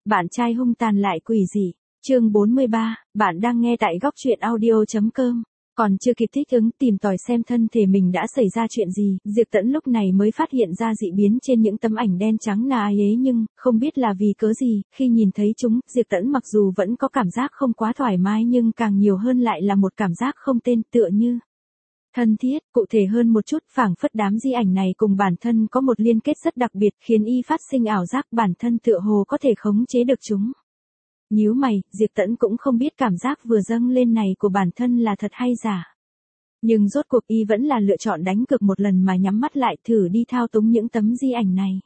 Bạn trai hung tàn lại quỷ dị. Chương 43, bạn đang nghe tại góc truyện audio.com. Còn chưa kịp thích ứng tìm tòi xem thân thể mình đã xảy ra chuyện gì, Diệp Tẫn lúc này mới phát hiện ra dị biến trên những tấm ảnh đen trắng là ai ấy, nhưng không biết là vì cớ gì, khi nhìn thấy chúng, Diệp Tẫn mặc dù vẫn có cảm giác không quá thoải mái nhưng càng nhiều hơn lại là một cảm giác không tên, tựa như thân thiết. Cụ thể hơn một chút, phảng phất đám di ảnh này cùng bản thân có một liên kết rất đặc biệt, khiến y phát sinh ảo giác bản thân tựa hồ có thể khống chế được chúng. Nhíu mày, Diệp Tẫn cũng không biết cảm giác vừa dâng lên này của bản thân là thật hay giả. Nhưng rốt cuộc y vẫn là lựa chọn đánh cược một lần mà nhắm mắt lại thử đi thao túng những tấm di ảnh này.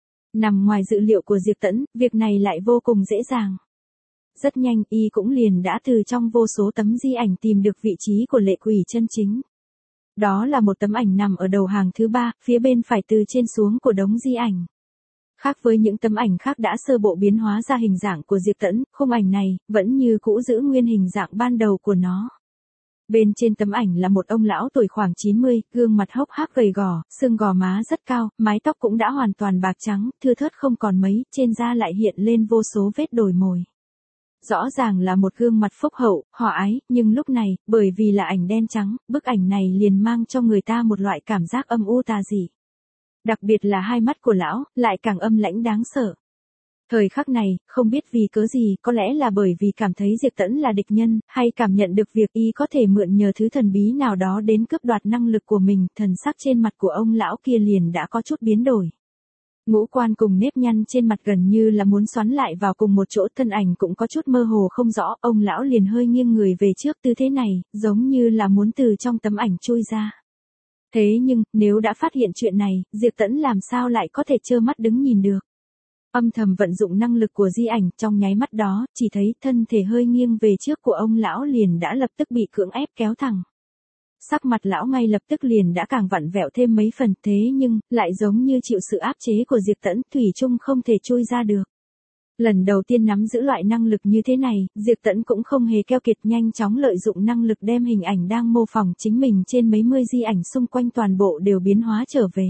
Nằm ngoài dự liệu của Diệp Tẫn, việc này lại vô cùng dễ dàng. Rất nhanh, y cũng liền đã từ trong vô số tấm di ảnh tìm được vị trí của lệ quỷ chân chính. Đó là một tấm ảnh nằm ở đầu hàng thứ 3, phía bên phải từ trên xuống của đống di ảnh. Khác với những tấm ảnh khác đã sơ bộ biến hóa ra hình dạng của Diệp Tẫn, khung ảnh này vẫn như cũ giữ nguyên hình dạng ban đầu của nó. Bên trên tấm ảnh là một ông lão tuổi khoảng 90, gương mặt hốc hác gầy gò, xương gò má rất cao, mái tóc cũng đã hoàn toàn bạc trắng, thưa thớt không còn mấy, trên da lại hiện lên vô số vết đồi mồi. Rõ ràng là một gương mặt phúc hậu, hòa ái, nhưng lúc này, bởi vì là ảnh đen trắng, bức ảnh này liền mang cho người ta một loại cảm giác âm u tà dị. Đặc biệt là hai mắt của lão, lại càng âm lãnh đáng sợ. Thời khắc này, không biết vì cớ gì, có lẽ là bởi vì cảm thấy Diệp Tẫn là địch nhân, hay cảm nhận được việc y có thể mượn nhờ thứ thần bí nào đó đến cướp đoạt năng lực của mình, thần sắc trên mặt của ông lão kia liền đã có chút biến đổi. Ngũ quan cùng nếp nhăn trên mặt gần như là muốn xoắn lại vào cùng một chỗ, thân ảnh cũng có chút mơ hồ không rõ, ông lão liền hơi nghiêng người về trước, tư thế này, giống như là muốn từ trong tấm ảnh chui ra. Thế nhưng, nếu đã phát hiện chuyện này, Diệp Tẫn làm sao lại có thể trơ mắt đứng nhìn được. Âm thầm vận dụng năng lực của di ảnh, trong nháy mắt đó, chỉ thấy thân thể hơi nghiêng về trước của ông lão liền đã lập tức bị cưỡng ép kéo thẳng. Sắc mặt lão ngay lập tức liền đã càng vặn vẹo thêm mấy phần, thế nhưng, lại giống như chịu sự áp chế của Diệp Tẫn, thủy chung không thể chui ra được. Lần đầu tiên nắm giữ loại năng lực như thế này, Diệp Tẫn cũng không hề keo kiệt, nhanh chóng lợi dụng năng lực đem hình ảnh đang mô phỏng chính mình trên mấy mươi di ảnh xung quanh toàn bộ đều biến hóa trở về.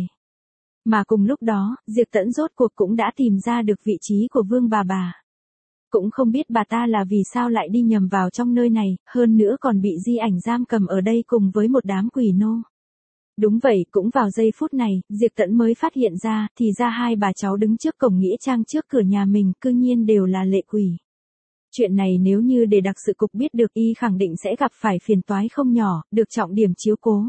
Mà cùng lúc đó, Diệp Tẫn rốt cuộc cũng đã tìm ra được vị trí của Vương bà. Cũng không biết bà ta là vì sao lại đi nhầm vào trong nơi này, hơn nữa còn bị di ảnh giam cầm ở đây cùng với một đám quỷ nô. Đúng vậy, cũng vào giây phút này, Diệp Tẫn mới phát hiện ra, thì ra hai bà cháu đứng trước cổng nghĩa trang trước cửa nhà mình, cư nhiên đều là lệ quỷ. Chuyện này nếu như để đặc sự cục biết được, y khẳng định sẽ gặp phải phiền toái không nhỏ, được trọng điểm chiếu cố.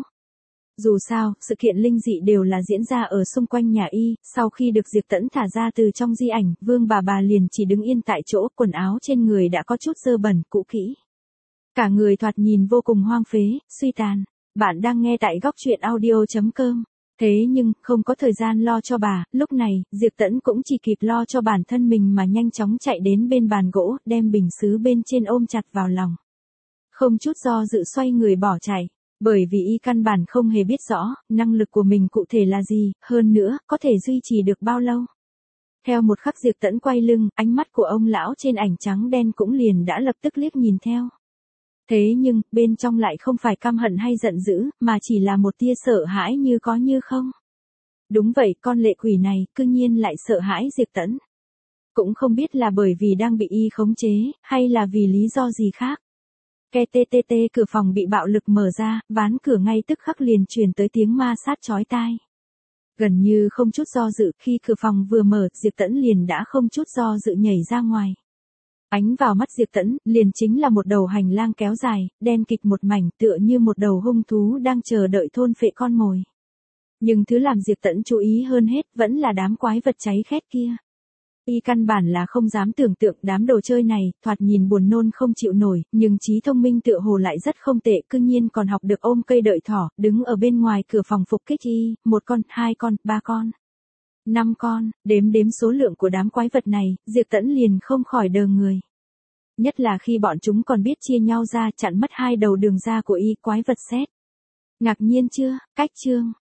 Dù sao, sự kiện linh dị đều là diễn ra ở xung quanh nhà y, sau khi được Diệp Tẫn thả ra từ trong di ảnh, Vương bà liền chỉ đứng yên tại chỗ, quần áo trên người đã có chút dơ bẩn, cũ kỹ. Cả người thoạt nhìn vô cùng hoang phế, suy tàn. Bạn đang nghe tại góc truyện audio.com. Thế nhưng, không có thời gian lo cho bà, lúc này, Diệp Tẫn cũng chỉ kịp lo cho bản thân mình mà nhanh chóng chạy đến bên bàn gỗ, đem bình sứ bên trên ôm chặt vào lòng. Không chút do dự xoay người bỏ chạy. Bởi vì y căn bản không hề biết rõ, năng lực của mình cụ thể là gì, hơn nữa, có thể duy trì được bao lâu. Theo một khắc Diệp Tẫn quay lưng, ánh mắt của ông lão trên ảnh trắng đen cũng liền đã lập tức liếc nhìn theo. Thế nhưng, bên trong lại không phải căm hận hay giận dữ, mà chỉ là một tia sợ hãi như có như không. Đúng vậy, con lệ quỷ này, cư nhiên lại sợ hãi Diệp Tẫn. Cũng không biết là bởi vì đang bị y khống chế, hay là vì lý do gì khác. KTTT, cửa phòng bị bạo lực mở ra, ván cửa ngay tức khắc liền truyền tới tiếng ma sát chói tai. Gần như không chút do dự, khi cửa phòng vừa mở, Diệp Tẫn liền đã không chút do dự nhảy ra ngoài. Ánh vào mắt Diệp Tẫn, liền chính là một đầu hành lang kéo dài, đen kịt một mảnh, tựa như một đầu hung thú đang chờ đợi thôn phệ con mồi. Nhưng thứ làm Diệp Tẫn chú ý hơn hết, vẫn là đám quái vật cháy khét kia. Y căn bản là không dám tưởng tượng đám đồ chơi này, thoạt nhìn buồn nôn không chịu nổi, nhưng trí thông minh tựa hồ lại rất không tệ, cư nhiên còn học được ôm cây đợi thỏ, đứng ở bên ngoài cửa phòng phục kích y, 1 con, 2 con, 3 con, 5 con, đếm số lượng của đám quái vật này, Diệp Tẫn liền không khỏi đờ người. Nhất là khi bọn chúng còn biết chia nhau ra chặn mất hai đầu đường ra của y, quái vật xét. Ngạc nhiên chưa, cách chương.